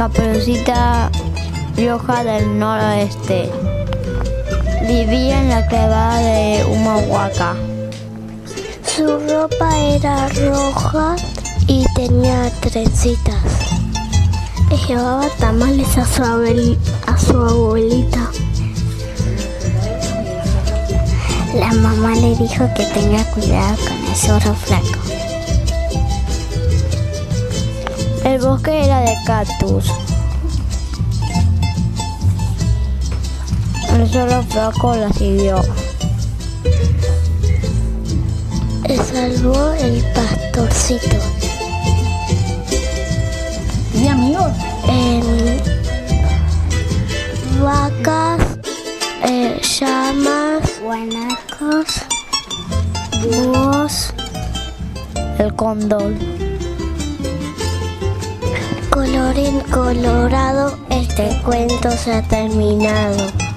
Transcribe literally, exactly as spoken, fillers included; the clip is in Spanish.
Caperucita Roja del Noroeste. Vivía en la quebrada de Humahuaca. Su ropa era roja y tenía trencitas. Llevaba tamales a su, abuel- a su abuelita. La mamá le dijo que tenga cuidado con el zorro flaco. El bosque era de cactus. El zorro flaco la siguió. Le salvó el pastorcito. ¿Y amigos? En vacas, eh, llamas, guanacos, búhos, El cóndor. colorín colorado, este cuento se ha terminado.